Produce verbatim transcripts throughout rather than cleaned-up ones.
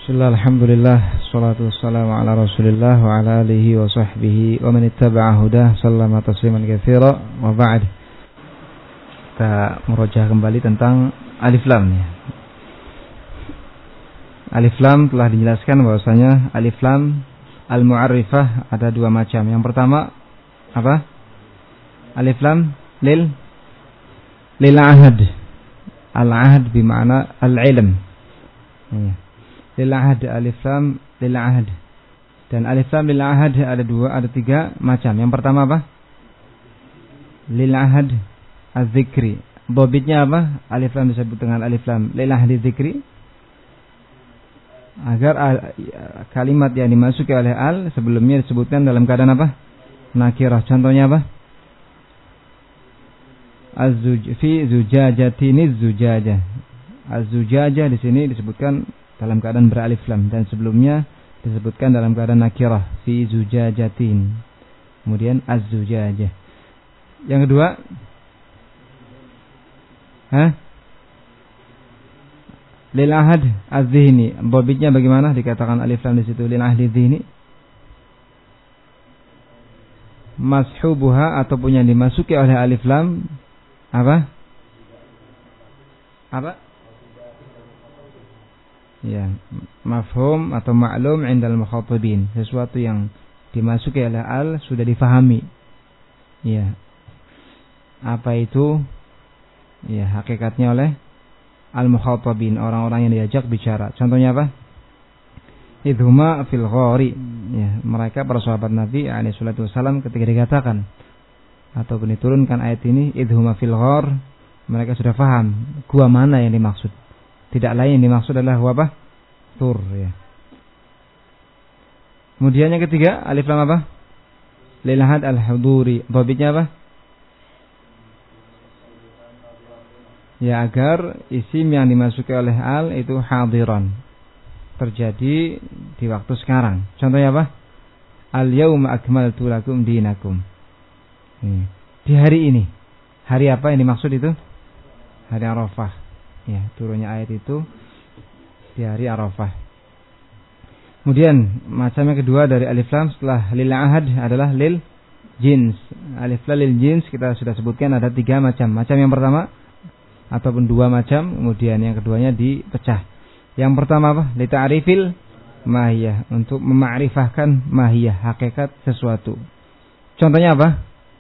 Bismillah, alhamdulillah, salatu wassalamu ala rasulillah wa ala alihi wa sahbihi wa man ittaba'a hudah sallama tasliman katsira wa ba'd. Kita merojah kembali tentang alif lam ya. Alif lam telah dijelaskan bahwasanya alif lam al-mu'arrifah ada dua macam. Yang pertama apa? Alif lam lil lil ahad. Al-ahad bermakna al-ilm. Ya. Lil ahad, alif lam lil ahad. Dan alif lam lil ahad ada dua, ada tiga macam. Yang pertama apa? Lil ahad az-zikri. Dhabitnya apa? Alif lam disebut dengan alif lam lil ahad az-zikri agar kalimat yang dimasuki oleh al sebelumnya disebutkan dalam keadaan apa? Nakirah. Contohnya apa? Az-zuj fi zujajatin zujajah. Az-zujajah di sini disebutkan dalam keadaan beralif lam dan sebelumnya disebutkan dalam keadaan nakirah fi zujajatin. Kemudian az-zujajah. Yang kedua, hah? Lil ahad az-zihni. Dhabitnya bagaimana dikatakan alif lam di situ lil ahad az-zihni? Mashubuha ataupun yang dimasuki oleh alif lam apa? Apa? Ya, mafhum atau ma'lum 'indal mukhatabin, sesuatu yang dimasuki oleh al sudah difahami. Ya. Apa itu? Ya, hakikatnya oleh al-mukhatabin, orang-orang yang diajak bicara. Contohnya apa? Idhuma fil ghari. Ya, mereka para sahabat Nabi alaihi salatu wasallam ketika dikatakan ataupun diturunkan ayat ini idhuma fil ghar, mereka sudah faham gua mana yang dimaksud. Tidak lain yang dimaksud adalah apa? Tur ya. Kemudian yang ketiga, alif lam apa? Lil ahad al-huduri. Dhabitnya apa? Ya, agar isim yang dimasuki oleh al itu hadiran. Terjadi di waktu sekarang. Contohnya apa? Al-yauma akmaltu lakum dinakum. Di hari ini. Hari apa yang dimaksud itu? Hari Arafah. Ya, turunnya ayat itu di hari Arafah. Kemudian macam yang kedua dari alif lam setelah lil ahad adalah lil jins. Alif lam lil jins kita sudah sebutkan ada tiga macam. Macam yang pertama ataupun dua macam, kemudian yang keduanya dipecah. Yang pertama apa? Li ta'rifil mahiyah, untuk memakrifahkan mahiyah, hakikat sesuatu. Contohnya apa?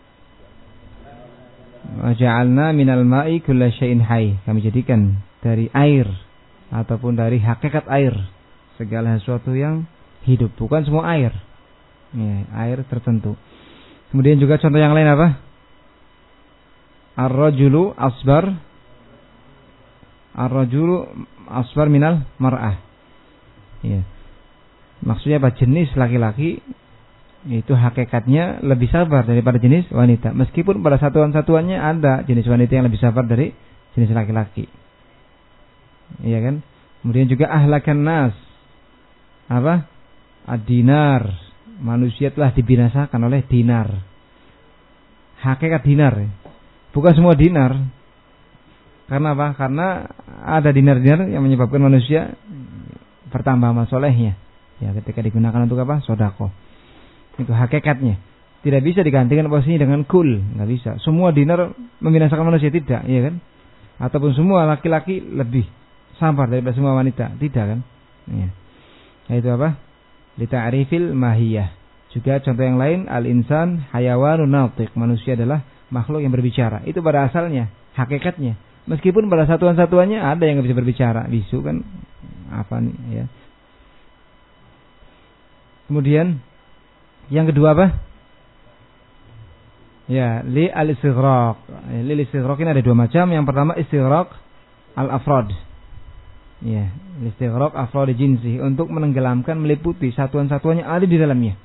Waja'alna minal ma'i kulla syai'in hayy. Kami jadikan dari air ataupun dari hakikat air segala sesuatu yang hidup, bukan semua air. Ya, air tertentu. Kemudian juga contoh yang lain apa? Ar-rajulu asbar. Ar-rajulu asbar minal mar'ah. Ya. Maksudnya apa? Jenis laki-laki itu hakikatnya lebih sabar daripada jenis wanita. Meskipun pada satuan-satuannya ada jenis wanita yang lebih sabar dari jenis laki-laki. Iya kan? Kemudian juga ahlakan nas. Apa? Ad-dinar. Manusia telah dibinasakan oleh dinar. Hakikat dinar. Bukan semua dinar. Karena apa? Karena ada dinar-dinar yang menyebabkan manusia bertambah amal solehnya. Ya, ketika digunakan untuk apa? Sedekah. Itu hakikatnya. Tidak bisa digantikan posisinya dengan kul, nggak bisa. Semua dinar membinasakan manusia, tidak, iya kan? Ataupun semua laki-laki lebih sabar daripada semua wanita, tidak kan? Ya. Itu apa? Li ta'rifil mahiyah. Juga contoh yang lain, al-insan hayawanun natiq, manusia adalah makhluk yang berbicara. Itu pada asalnya, hakikatnya. Meskipun pada satuan-satuannya ada yang nggak bisa berbicara, bisu kan apa nih ya. Kemudian yang kedua apa? Ya, li al-istighraq. Li al-istighraq ini ada dua macam. Yang pertama istighraq al-afrad. Ya, istighraq afrad jinsi, untuk menenggelamkan, meliputi satuan-satuannya ada di dalamnya.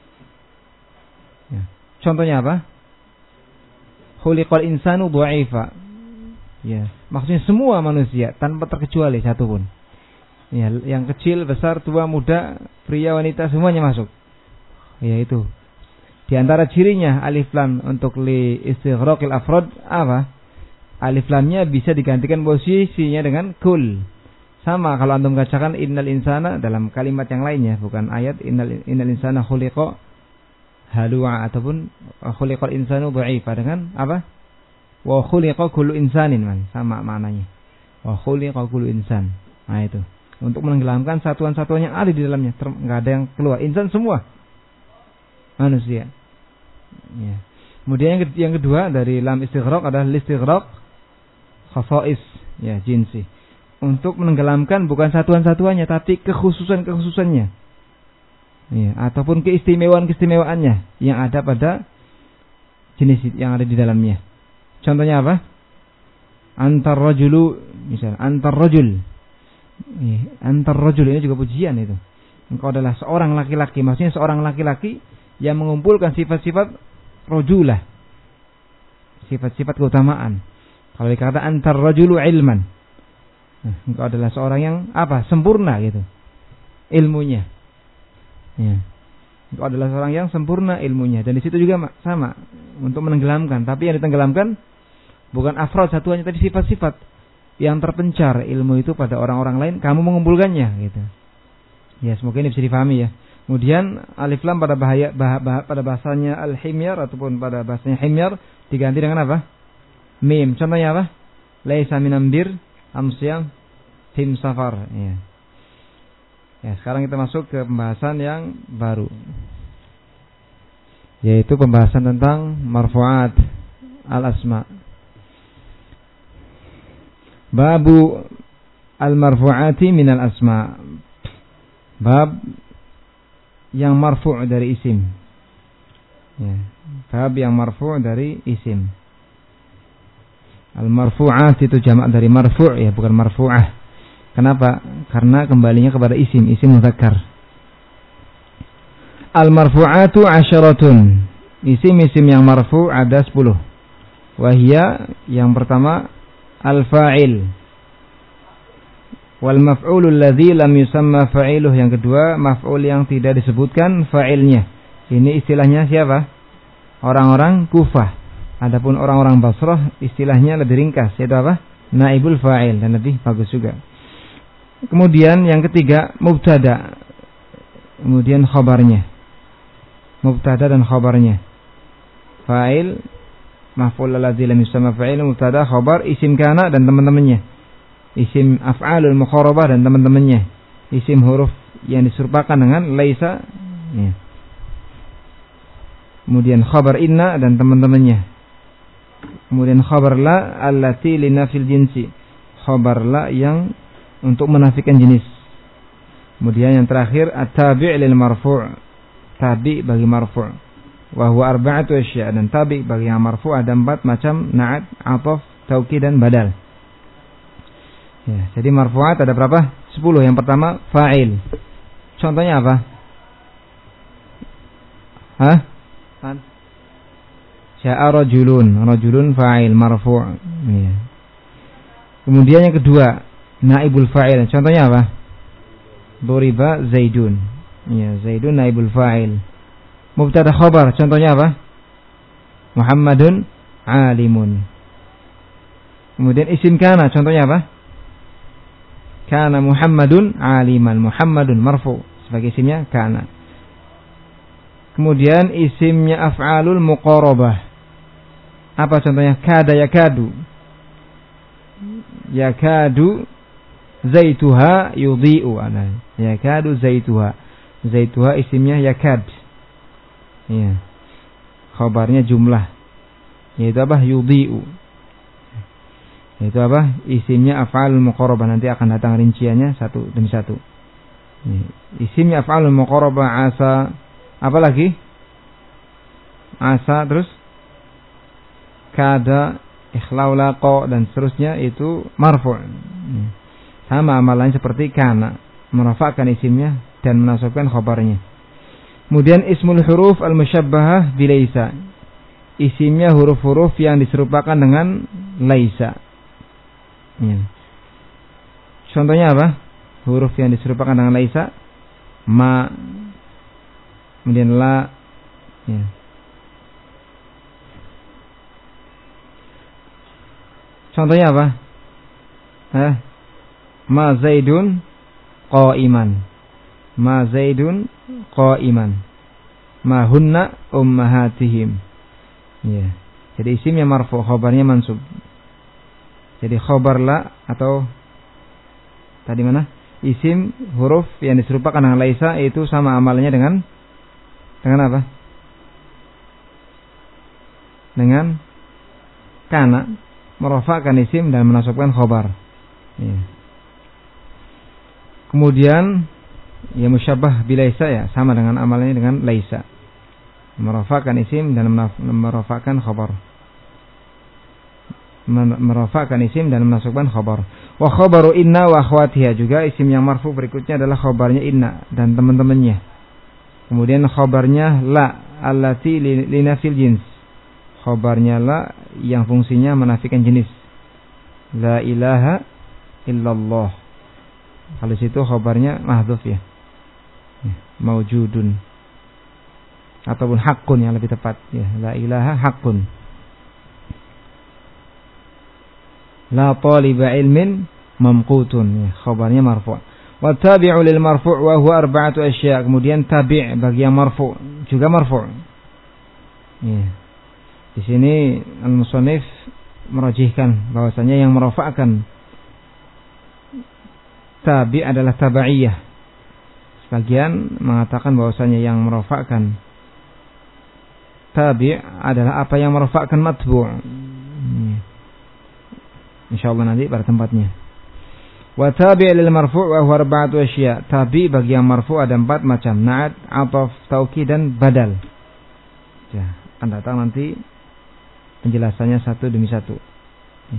Ya. Contohnya apa? Khuliqal insanu dha'ifa. Ya, maksudnya semua manusia tanpa terkecuali satu pun. Ya, yang kecil, besar, tua, muda, pria, wanita semuanya masuk. Yaitu di antara cirinya alif lam untuk li istighraqil afrad apa? Alif lamnya bisa digantikan posisinya dengan kul. Sama kalau antum bacakan innal insana dalam kalimat yang lainnya, bukan ayat innal innal insana khuliqa halu'a ataupun khuliqal insanu dha'ifa dengan apa? Wa khuliqa kullu insanin, man. Sama maknanya. Wa khuliqa kullu insan. Nah itu. Untuk menenggelamkan satuan-satuan yang ada di dalamnya, enggak ada yang keluar. Insan semua manusia. Ya. Kemudian yang, yang kedua dari lam istighraq adalah istighraq khasa'is, ya, jinsi. Untuk menenggelamkan bukan satuan-satuannya tapi kekhususan-kekhususannya. Ya, ataupun keistimewaan-keistimewaannya yang ada pada jenis yang ada di dalamnya. Contohnya apa? Antar rajulu, misal antar rajul. Ya, antar rajul ini juga pujian itu. Engkau adalah seorang laki-laki, maksudnya seorang laki-laki yang mengumpulkan sifat-sifat rajulah. Sifat-sifat keutamaan. Kalau dikata antar rajulu ilman, nah, engkau adalah seorang yang apa? Sempurna gitu ilmunya. Ya. Engkau adalah seorang yang sempurna ilmunya. Dan di situ juga sama untuk menenggelamkan. Tapi yang ditenggelamkan bukan afrod satuannya, tapi sifat-sifat yang terpencar ilmu itu pada orang-orang lain. Kamu mengumpulkannya gitu. Ya, semoga ini bisa difahami ya. Kemudian alif lam pada bahaya bah, bah, pada bahasanya al-himyar ataupun pada bahasanya himyar diganti dengan apa? Mim. Contohnya apa? Laisa minam bir amsyam him safar. Ya. Ya, sekarang kita masuk ke pembahasan yang baru, yaitu pembahasan tentang marfu'at al-asma. Babu al-marfu'ati minal asma. Bab yang marfu' dari isim. Ya, bab yang marfu' dari isim. Al-marfu'at itu jamak dari marfu', ya, bukan marfu'ah. Kenapa? Karena kembalinya kepada isim, isim mudzakkar. Al-marfu'atu asyaratun. Isim-isim yang marfu' ada sepuluh. Wahia, yang pertama al-fa'il. Wal maf'ulul ladzi lam yusamma fa'iluh. Yang kedua, maf'ul yang tidak disebutkan fa'ilnya. Ini istilahnya siapa? Orang-orang Kufah. Adapun orang-orang Basrah istilahnya lebih ringkas, yaitu apa? Naibul fa'il, dan lebih bagus juga. Kemudian yang ketiga mubtada. Kemudian khabarnya. Mubtada dan khabarnya. Fa'il, maf'ul ladzi lam yusamma fa'il, mubtada, khabar, isim kana dan teman-temannya. Isim af'alul mukharabah dan teman-temannya. Isim huruf yang diserupakan dengan laisa, ya. Kemudian khabar inna dan teman-temannya. Kemudian khabar la allati linafil jinsi. Khabar la yang untuk menafikan jenis. Kemudian yang terakhir at-tabi' lil marfu'. Tabi' bagi marfu'. Wa huwa arba'atu asya', dan tabi' bagi yang marfu' ada empat macam: na'at, 'athaf, taukid dan badal. Ya, jadi marfu'at ada berapa? sepuluh. Yang pertama fa'il. Contohnya apa? Hah? Kan? Sya'a rajulun. Rajulun fa'il marfu'. Ya. Kemudian yang kedua naibul fa'il. Contohnya apa? Duriba Zaidun. Ya, Zaidun naibul fa'il. Mubtada khabar. Contohnya apa? Muhammadun alimun. Kemudian isim kana. Contohnya apa? Kana Muhammadun aliman. Muhammadun marfu. Sebagai isimnya kana. Kemudian isimnya af'alul muqarabah. Apa contohnya? Kada yakadu. Yakadu zaituha yudhi'u. Yakadu zaituha. Zaituha isimnya yakad. Ya. Khabarnya jumlah. Yaitu apa? Yudhi'u. Yaitu apa? Isimnya af'alul muqarabah. Nanti akan datang rinciannya satu demi satu. Ya. Isimnya af'alul muqarabah asa. Apa lagi? Asa, terus kada, ikhlaulaqa dan seterusnya itu marfu'. Sama amalannya seperti kana, merafa'kan isimnya dan menasabkan khabarnya. Kemudian ismul huruf al-musyabbahah bilaisa. Isimnya huruf-huruf yang diserupakan dengan laisa. Ya. Contohnya apa? Huruf yang diserupakan dengan laisa. Ma, kemudian la, ya. Contohnya apa? Hah? Ma Zaidun qa'iman. Ma Zaidun qa'iman. Ma hunna ummahatihim. Ya. Jadi isimnya marfu, khabarnya mansub. Jadi khabar la atau tadi mana? Isim huruf yang diserupakan dengan laisa itu sama amalnya dengan dengan apa? Dengan kana, merofakkan isim dan menasabkan khabar. Ya. Kemudian ya musyabbah bilaisa ya sama dengan amalnya dengan laisa. Merofakkan isim dan merofakkan khabar. Merofakkan isim dan menasabkan khabar. Wa khabaru inna wa akhwatiha, juga isim yang marfu berikutnya adalah khabarnya inna dan teman-temannya. Kemudian khabarnya la allati linafil jins. Khabarnya la yang fungsinya menafikan jenis. La ilaha illallah. Kalau situ khabarnya mahdhuf ya. Maujudun. Ataupun haqqun yang lebih tepat ya. La ilaha haqqun. La taliba ilmin mamqutun ya. Khabarnya marfu'. Wa tabi'u lil marfu' wa huwa arba'atu asya'. Kemudian tabi' bagi yang marfu' juga marfu'. Ya. Di sini al-musannif merajihkan bahwasanya yang merafa'kan tabi' adalah tabaiyah. Sebagian mengatakan bahwasanya yang merafa'kan tabi' adalah apa yang merafa'kan matbu'. Hmm. Insyaallah nanti pada tempatnya. Wa tabi' lil marfu' wa huwa arba'atu asya'. Tabi' bagi yang marfu' ada empat macam: na'at, 'athaf, taukid dan badal. Ya, akan datang nanti penjelasannya satu demi satu. Ya.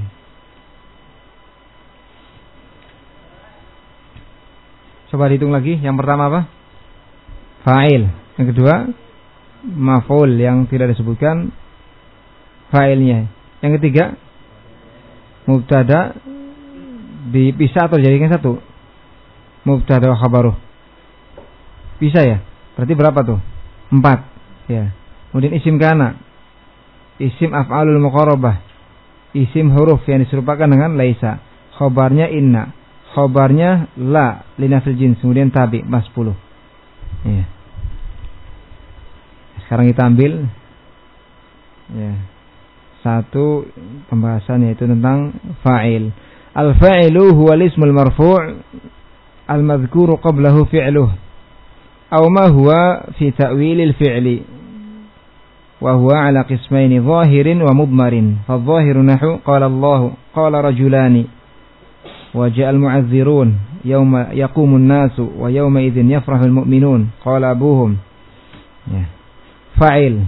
Coba dihitung lagi. Yang pertama apa? Fa'il. Yang kedua maf'ul yang tidak disebutkan fa'ilnya. Yang ketiga mubtada dipisah atau dijadikan satu. Mubtada wa khabaruh. Bisa ya? Berarti berapa tuh? Empat. Ya. Kemudian isim kana, isim af'alul muqarrabah, isim huruf yang diserupakan dengan laisa, khabarnya inna, khabarnya la linafil jins, kemudian tabi, mas sepuluh. Ya. Sekarang kita ambil ya, satu pembahasan yaitu tentang fa'il. Al-fa'ilu huwa al-ismul marfu' al-madhkuru qablahu fi'luh aw ma huwa fi ta'wilil fi'li wa huwa ala qismaini zahirin wa mudmarin. Fadh-dhahiru nahu qala Allah qala rajulani wa ja'a al-mu'adhdhirun yawma yaqumu an-nasu wa yawma idzin yafrahu al-mu'minun qala abuhum. Ya. Fa'il.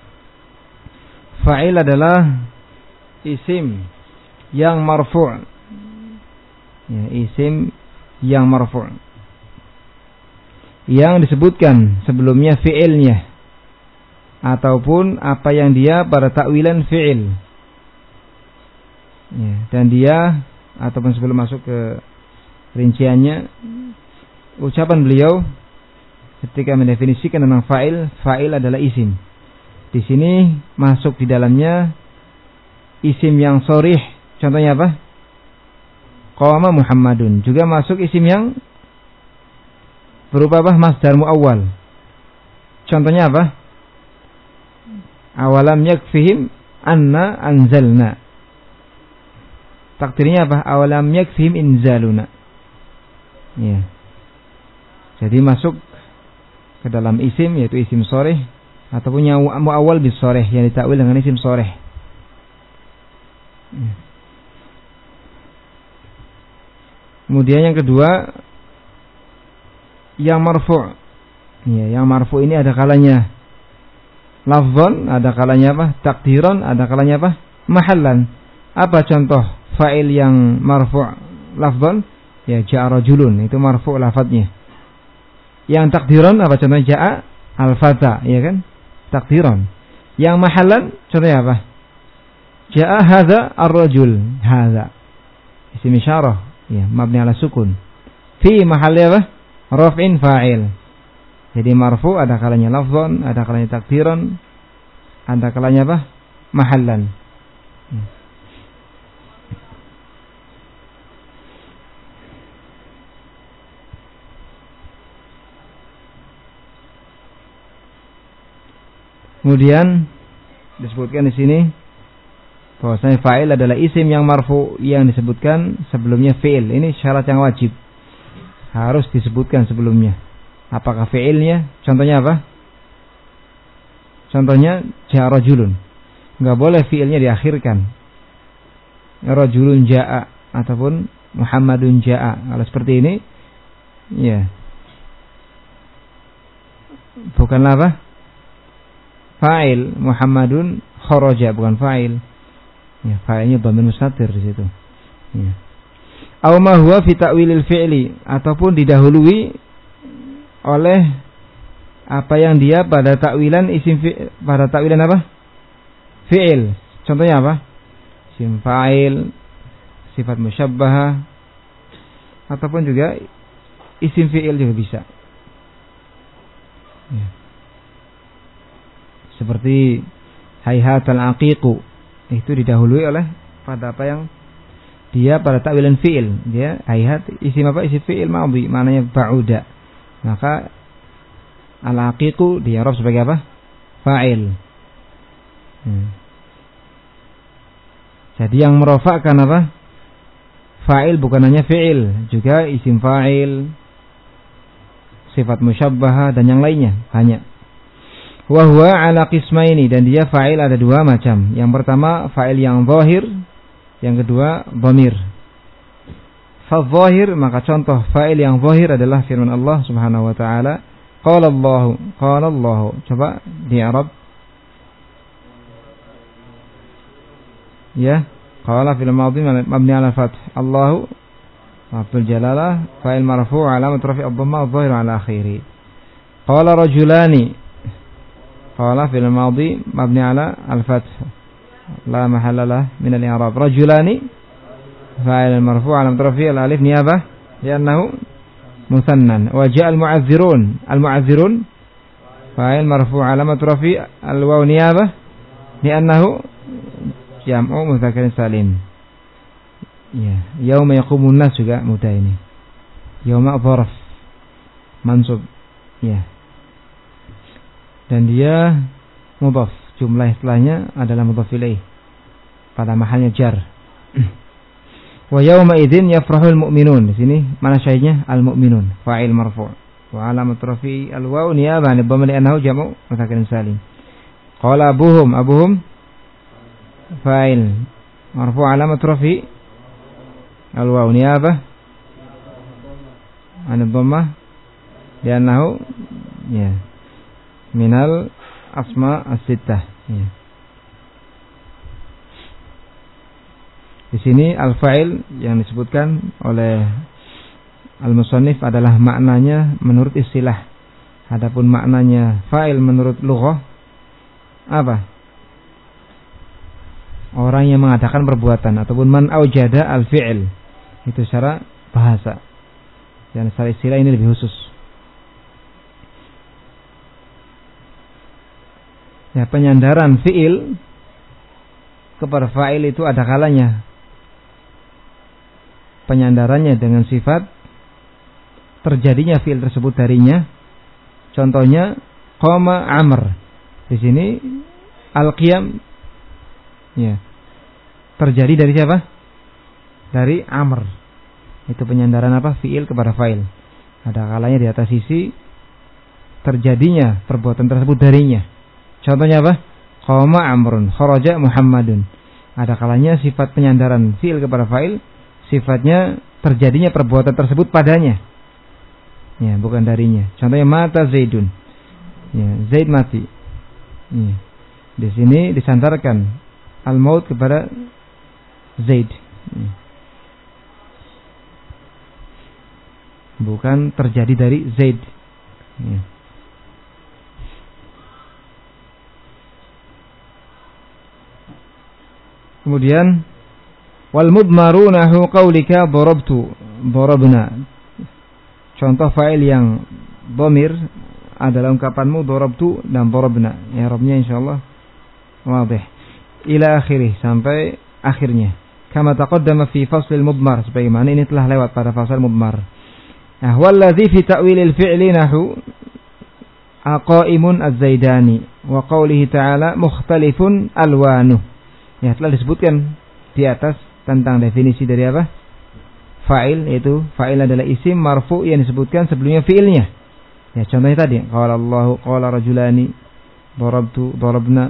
Fa'il adalah isim yang marfu'. Ya, isim yang marfu'. Yang disebutkan sebelumnya fi'ilnya ataupun apa yang dia pada takwilan fi'il. Ya, dan dia ataupun sebelum masuk ke rinciannya, ucapan beliau ketika mendefinisikan tentang fa'il, fa'il adalah isim. Di sini masuk di dalamnya isim yang sharih. Contohnya apa? Qama Muhammadun. Juga masuk isim yang berupa apa? Masdar muawwal. Contohnya apa? Awalam yakfihim anna anzalna. Takdirnya apa? Awalam yakfihim inzaluna. Ya. Jadi masuk ke dalam isim yaitu isim sharih ataupun yang muawwal bis sharih yang ditakwil dengan isim sharih. Ya. Kemudian yang kedua yang marfu'. Ya, yang marfu' ini ada kalanya lafzon, ada kalanya apa? Takdiran, ada kalanya apa? Mahallan. Apa contoh fa'il yang marfu' lafzon? Ya ja'a rajulun, itu marfu' lafadznya. Yang takdiran apa contohnya? Ja'a al-fata, ya kan? Takdiran. Yang mahallan contohnya apa? Ja'a hadza ar-rajul, hadza. Isim isyarah, ya, mabni ala sukun. Fi mahalli apa? Raf'in fa'il. Jadi marfu ada kalanya lafzon, ada kalanya takdiran, ada kalanya apa? Mahallan. Kemudian disebutkan di sini bahwasanya fa'il adalah isim yang marfu yang disebutkan sebelumnya fi'il. Ini syarat yang wajib. Harus disebutkan sebelumnya. Apakah fi'ilnya? Contohnya apa? Contohnya ja'a rajulun. Enggak boleh fi'ilnya diakhirkan. Rajulun ja'a ataupun Muhammadun ja'a. Kalau seperti ini, ya. Bukanlah apa? Fa'il. Muhammadun kharaja, bukan fa'il. Ya, fa'ilnya dhamir mustatir di situ. Ya. Aw ma huwa fi ta'wilil fi'li, ataupun didahului oleh apa yang dia pada takwilan isim fi, pada takwilan apa? Fi'il. Contohnya apa? Isim fa'il, sifat musyabbahah, ataupun juga isim fi'il juga bisa. Ya. Seperti hayhatal aqiqu, itu didahului oleh pada apa yang dia pada takwilan fi'il. Dia hayhat isim apa? Isim fi'il madhi, maknanya ba'uda. Maka al-aqiqu di Arab sebagai apa? Fa'il. Hmm. Jadi yang merofakkan apa? Fa'il bukan hanya fi'il, juga isim fa'il, sifat musyabbahah dan yang lainnya banyak. Wa huwa ala qismaini, dan dia fa'il ada dua macam. Yang pertama fa'il yang zahir, yang kedua dhamir. Fa zahir, maka contoh fa'il yang zahir adalah firman Allah Subhanahu wa taala, qala Allah, qala Allah. Coba di Arab. Ya, qala fil madhi mabni ala fath. Allahu Abdul Jalalah fa'il marfu' alamat rafi' ad-dhamma adh-dhahir ala akhiri. Qala rajulani, qala fil madhi mabni ala al-fath la mahalla lah min al-i'rab. Rajulani fa'il marfu' alamat rafi' al-alif niyabah li'annahu musannan. Wa ja'a al-mu'azzirun, al-mu'azzirun fa'il marfu' alamat rafi' al-waw niyabah li'annahu jam'u mudzakkar salim. Ya, yauma yaqumun nas juga mudah ini. Yauma dzarf mansub. Ya. Dan dia mudhaf, jumlah istilahnya adalah mudhaf ilaih pada mahalnya jar. Wa yauma idzin yafrahul mu'minun. Di sini mana syahidnya? Al-mu'minun, fa'il marfu'. Wa alamat rafi al-waw niyabah an dhamma li'annahu jam'u mudzakkar salim. Qala abuhum, abuhum fa'il marfu' alamat rafi al-waw niyabah an dhamma li'annahu ya minal asma as-sittah. Ya. Di sini al-fa'il yang disebutkan oleh al-musannif adalah maknanya menurut istilah. Adapun maknanya fa'il menurut lughah apa? Orang yang mengadakan perbuatan ataupun man aujada al-fi'il. Itu secara bahasa. Dan secara istilah ini lebih khusus. Ya, penyandaran fi'il kepada fa'il itu ada kalanya. Penyandarannya dengan sifat terjadinya fi'il tersebut darinya. Contohnya qama Amr. Di sini al-qiyam ya terjadi dari siapa? Dari Amr. Itu penyandaran apa? Fi'il kepada fa'il. Ada kalanya di atas sisi terjadinya perbuatan tersebut darinya. Contohnya apa? Qama Amrun, kharaja Muhammadun. Ada kalanya sifat penyandaran fi'il kepada fa'il, sifatnya terjadinya perbuatan tersebut padanya. Ya, bukan darinya. Contohnya mata Zaidun. Ya, Zaid mati. Ya. Di sini disandarkan al-maut kepada Zaid. Ya. Bukan terjadi dari Zaid. Ya. Kemudian wal mudmaru nahu qaulika darabtu darabna. Contoh fa'il yang dhamir adalah ungkapanmu darabtu dan darabna. Ya Rabbnya insyaallah wadih. Ila akhirih, sampai akhirnya. Kama taqaddama fi faslil mudmar, sebagaimana ini telah lewat pada fasal mudmar. Nah, wallazi fi ta'wilil fi'li nahu aqaimun az-zaidani wa qaulihi ta'ala mukhtalifun alwanuh. Ya, telah disebutkan di atas tentang definisi dari apa? Fa'il, yaitu fa'il adalah isim marfu yang disebutkan sebelumnya fi'ilnya. Ya, contohnya tadi, qala Allahu qala rajulani darabtu darabna,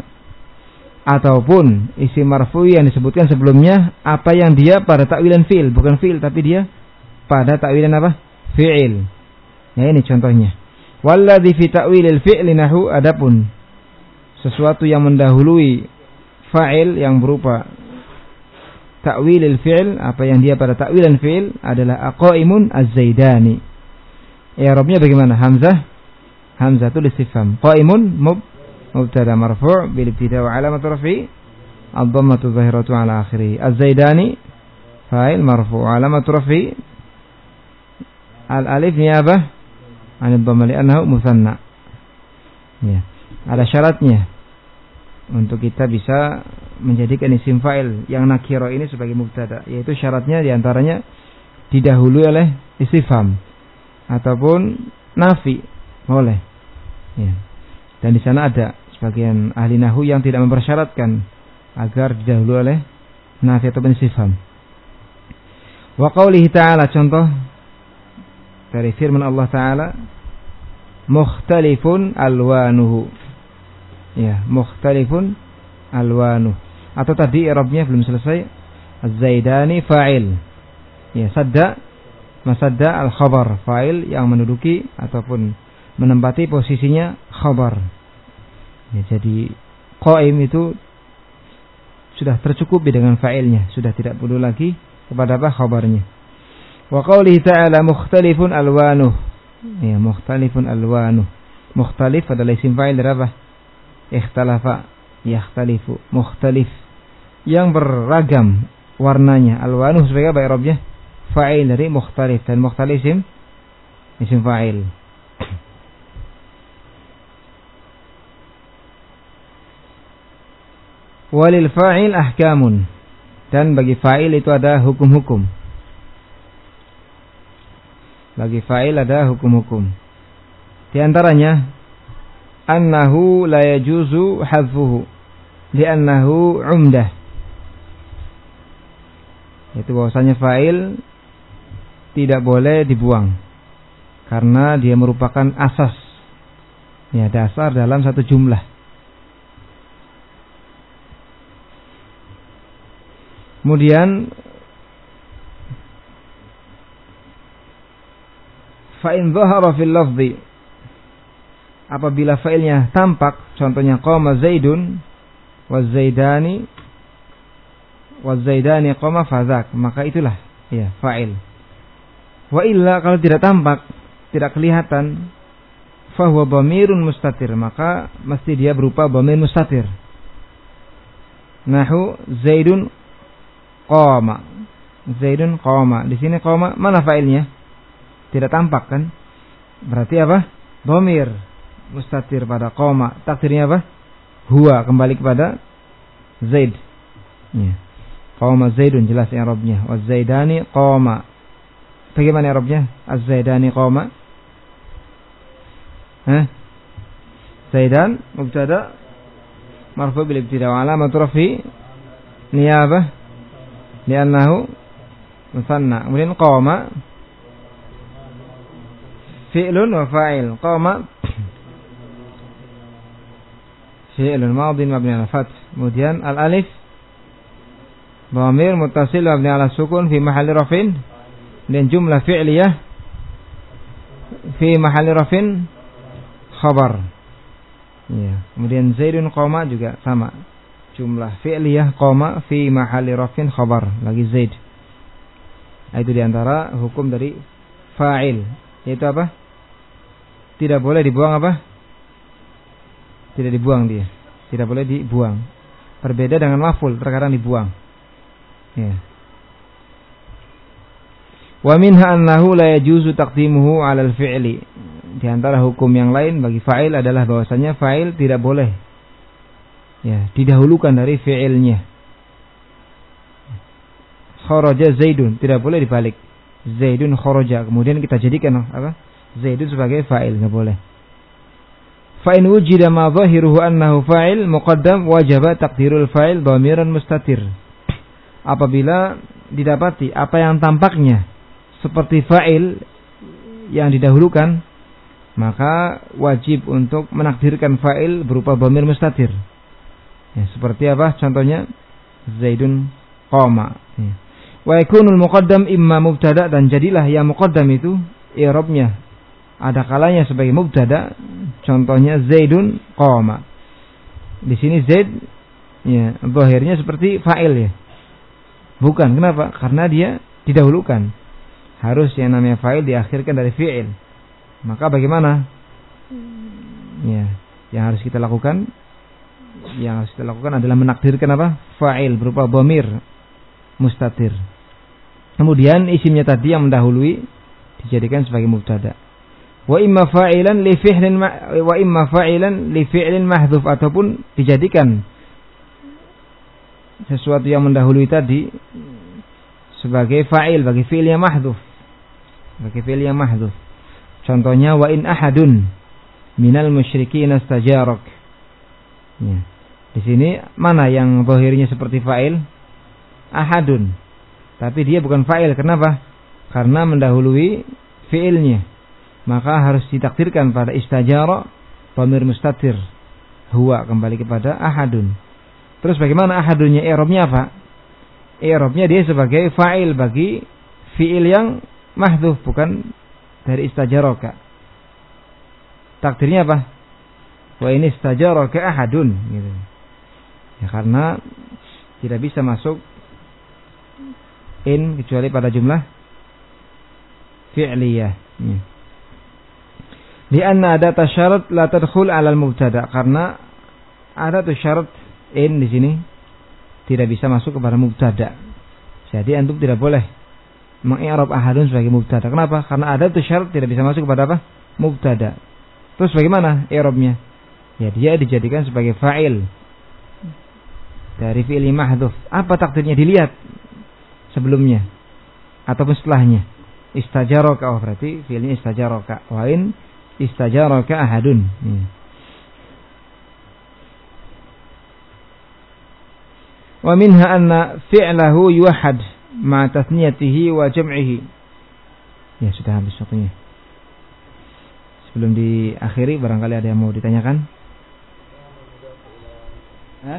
ataupun isim marfu yang disebutkan sebelumnya apa yang dia pada takwilan fi'il, bukan fi'il tapi dia pada takwilan apa? Fi'il. Ya, ini contohnya. Walladzi fi ta'wilil fi'li nahu, adapun sesuatu yang mendahului fa'il yang berupa ta'wilil fi'il, apa yang dia pada takwilan fi'il adalah aqaimun az-zaidani. I'rabnya bagaimana? Hamzah hamzatul istifham. Qaimun mub mubtada marfu' bil ibtida' wa alamatu raf'i ad-dhammatu dhahiratu ala akhirih. Az-zaidani fa'il marfu' alamatu raf'i al-alif niyabah 'an ad-dhamma li'annahu mutsanna. Ya, ada syaratnya untuk kita bisa menjadikan isim fa'il yang nakiro ini sebagai mubtada, yaitu syaratnya diantaranya didahului oleh istifham ataupun nafi, boleh. Ya. Dan di sana ada sebagian ahli nahwu yang tidak mempersyaratkan agar didahului oleh nafi ataupun istifham. Wa qaulihi ta'ala, contoh dari firman Allah Ta'ala, mukhtalifun alwanuhu. Ya, mukhtalifun alwanuh. Atau tadi i'rabnya belum selesai. Az-zaidani fa'il. Ya, sadda masadda al-khabar, fa'il yang menduduki ataupun menempati posisinya khabar. Ya, jadi qaim itu sudah tercukupi dengan fa'ilnya, sudah tidak perlu lagi kepada apa khabarnya. Wa qaulihi ta'ala mukhtalifun alwanuh. Ya, mukhtalifun alwanuh. Mukhtalif adalah isim fa'il dari apa? Ikhtalafa, yakhtalifu, mukhtalif, yang beragam warnanya. Alwanuh sebagai apa i'rabnya? Fa'il dari mukhtalif, dan mukhtalif isim isim fa'il. Walil fa'il ahkamun, dan bagi fa'il itu ada hukum-hukum. Bagi fa'il ada hukum-hukum. Di antaranya annahu la yajuzu hadfuhu li'annahu umdah. Itu bahwasanya fa'il tidak boleh dibuang karena dia merupakan asas, ya, dasar dalam satu jumlah. Kemudian fa in dhahara fil lafzi, apabila fa'ilnya tampak, contohnya qama zaidun wa zaidani wa zaidani qama fadzak, maka itulah ya fa'il. Wa illa, kalau tidak tampak, tidak kelihatan, fa huwa dhamirun mustatir, maka mesti dia berupa dhamir mustatir. Nahu zaidun qama, zaidun qama. Di sini qama, mana fa'ilnya? Tidak tampak kan? Berarti apa? Dhamir mustatir pada qama. Takdirnya apa? Huwa, kembali kepada Zaid. Ya. Qama Zaidun, jelas i'rabnya. Wa Zaidani qama. Bagaimana i'rabnya? Az-Zaidani qama. Hah? Zaidan mubtada marfu' bil ibtida' wa alamatu raf'i niyabah li'annahu musanna. Kemudian qama fi'lun wa fa'il. Qama fi'lun madin mabni ala fath. Kemudian al-alif dhamir muttasil mabni ala sukun fi mahalli raf'in, dan jumlah fi'liyah fi mahalli raf'in khabar. Ya, kemudian zaidun qama juga sama. Jumlah fi'liyah qama fi mahalli raf'in khabar, lagi zaid. Itu diantara hukum dari fa'il, yaitu apa? Tidak boleh dibuang apa? Tidak dibuang dia. Tidak boleh dibuang. Berbeda dengan maf'ul, terkadang dibuang. Ya. Wa minha annahu la yajuzu taqdimuhu 'ala al-fi'li. Di antara hukum yang lain bagi fa'il adalah bahwasanya fa'il tidak boleh ya didahulukan dari fi'ilnya. Kharaja Zaidun, tidak boleh dibalik. Zaidun kharaja, kemudian kita jadikan apa? Zaidun sebagai fa'il, enggak boleh. fa in wujida ma dhahiruhu annahu fa'il muqaddam wajaba taqdirul fa'il dhamiran mustatir. Apabila didapati apa yang tampaknya seperti fa'il yang didahulukan, maka wajib untuk menakdirkan fa'il berupa dhamir mustatir. Ya, seperti apa? Contohnya Zaidun qama. Ya. Wa yakunul muqaddam imma mubtada, dan jadilah yang muqaddam itu i'rabnya ada kalanya sebagai mubtada. Contohnya Zaidun qama. Di sini Zaid ya zahirnya seperti fa'il ya. Bukan, kenapa? Karena dia didahulukan. Harus yang namanya fa'il diakhirkan dari fi'il. Maka bagaimana? Ya, yang harus kita lakukan, yang harus kita lakukan adalah menakdirkan apa? Fa'il berupa dhamir mustatir. Kemudian isimnya tadi yang mendahului dijadikan sebagai mubtada. Wa imma fa'ilan li fi'lin wa imma fa'ilan li fi'lin mahdhuf, ataupun dijadikan sesuatu yang mendahului tadi sebagai fa'il bagi fi'il yang mahdhuf, bagi fi'il yang mahdhuf. Contohnya wa in ahadun minal musyrikin istajarak. Ya. Di sini mana yang zahirnya seperti fa'il? Ahadun. Tapi dia bukan fa'il. Kenapa? Karena mendahului fi'ilnya. Maka harus ditakdirkan pada istajara dhamir mustatir. Huwa kembali kepada ahadun. Terus bagaimana ahadunnya? I'rabnya apa? I'rabnya dia sebagai fa'il bagi fi'il yang mahdhuf, bukan dari istajaraka. Takdirnya apa? Wa ini istajaraka ahadun gitu. Ya, karena tidak bisa masuk in kecuali pada jumlah fi'liyah. Ya. Lianna adat syarat la tadkhul 'ala al-mubtada, karena adat syarat in di sini tidak bisa masuk kepada mubtada. Jadi antum tidak boleh mengi'rab ahadun sebagai mubtada. Kenapa? Karena adat syarat tidak bisa masuk kepada apa? Mubtada. Terus bagaimana i'rabnya? Ya, dia dijadikan sebagai fa'il dari fi'il mahdhuf. Apa takdirnya? Dilihat sebelumnya ataupun setelahnya. Istajaraka, oh berarti fi'ilnya istajaraka. Wa in istajaraka ahadun. Ya. Wa minha anna fi'lahu yuwahhad ma tathniyatihi wa jam'ihi. Ya, sudah habis waktunya. Sebelum diakhiri, barangkali ada yang mau ditanyakan? Hah?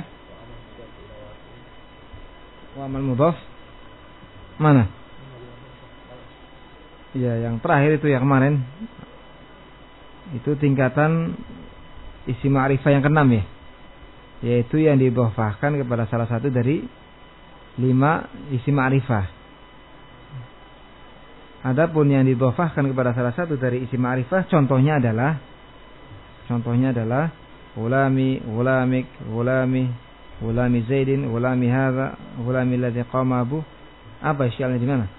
Wa amal mudhaf mana? Ya, yang terakhir itu ya kemarin. Itu tingkatan isim ma'rifah yang keenam ya. Yaitu yang didhofahkan kepada salah satu dari lima isim ma'rifah. Adapun yang didhofahkan kepada salah satu dari isim ma'rifah, contohnya adalah contohnya adalah ulami, ulamik, ulami, ulami Zaidin, ulami hadza, ulami alladhi qama abu. Apa isyaratnya di mana?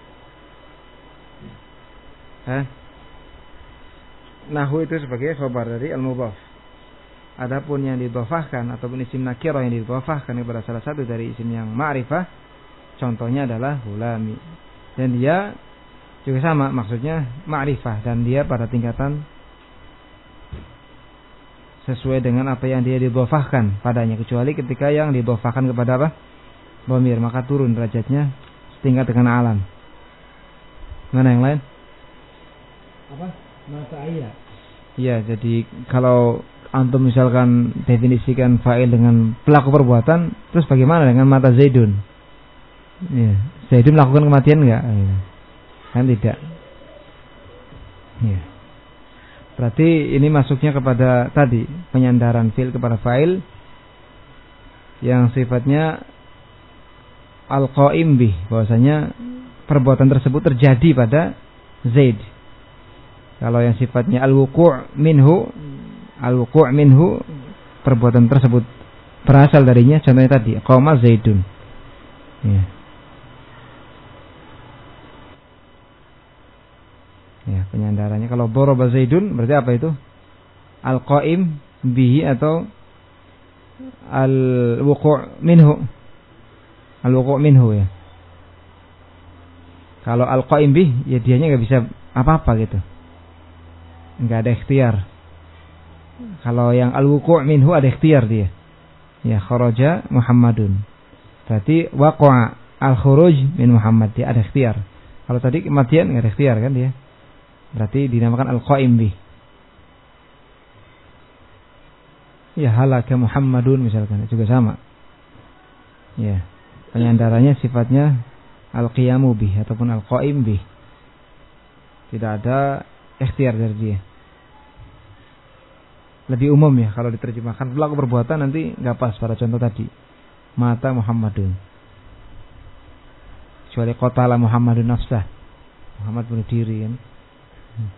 Hah? Nahu itu sebagai khabar dari al-mudhaf. Adapun yang didhofahkan ataupun isim nakirah yang didhofahkan kepada salah satu dari isim yang ma'rifah, contohnya adalah ulami. Dan dia juga sama, maksudnya ma'rifah, dan dia pada tingkatan sesuai dengan apa yang dia didhofahkan padanya, kecuali ketika yang didhofahkan kepada apa? Dhamir, maka turun derajatnya setingkat dengan alam. Mana yang lain? Apa? Mata iya. Iya, jadi kalau antum misalkan definisikan fa'il dengan pelaku perbuatan, terus bagaimana dengan mata Zaidun? Iya, Zaidun melakukan kematian enggak? Iya. Kan tidak. Iya. Berarti ini masuknya kepada tadi penyandaran fi'il kepada fa'il yang sifatnya al-qaim bih, bahwasanya perbuatan tersebut terjadi pada Zaid. Kalau yang sifatnya al-wuqu' minhu, al-wuqu' minhu, perbuatan tersebut berasal darinya, contohnya tadi qama Zaidun. Ya. Ya, penyandarannya kalau daraba Zaidun berarti apa itu? Al-qaim bihi atau al-wuqu' minhu. Al-wuqu' minhu ya. Kalau al-qaim bih, ya dianya enggak bisa apa-apa gitu. Enggak ada ikhtiar. Kalau yang al-wuqu' minhu ada ikhtiar dia. Ya, kharaja Muhammadun. Berarti waqa'a al-khuruj min Muhammad, dia ada ikhtiar. Kalau tadi kematian enggak ada ikhtiar kan dia. Berarti dinamakan al-qa'im bih. Ya, halaka Muhammadun misalkan juga sama. Ya. Penyandarannya sifatnya al-qiyamu bih ataupun al-qa'im bih. Tidak ada ikhtiar dari dia. Lebih umum ya kalau diterjemahkan pelaku perbuatan nanti nggak pas pada contoh tadi. Mata Muhammadun. Kecuali qatala Muhammadun nafsah. Muhammad bunuh diri kan. Hmm.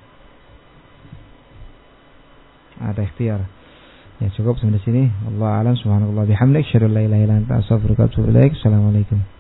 Ada ikhtiar. Ya cukup sampai di sini. Wallahu a'lam, subhanallah bihamdik, asyhadu an la ilaha illa anta, astaghfiruka wa atubu ilaik. Assalamualaikum.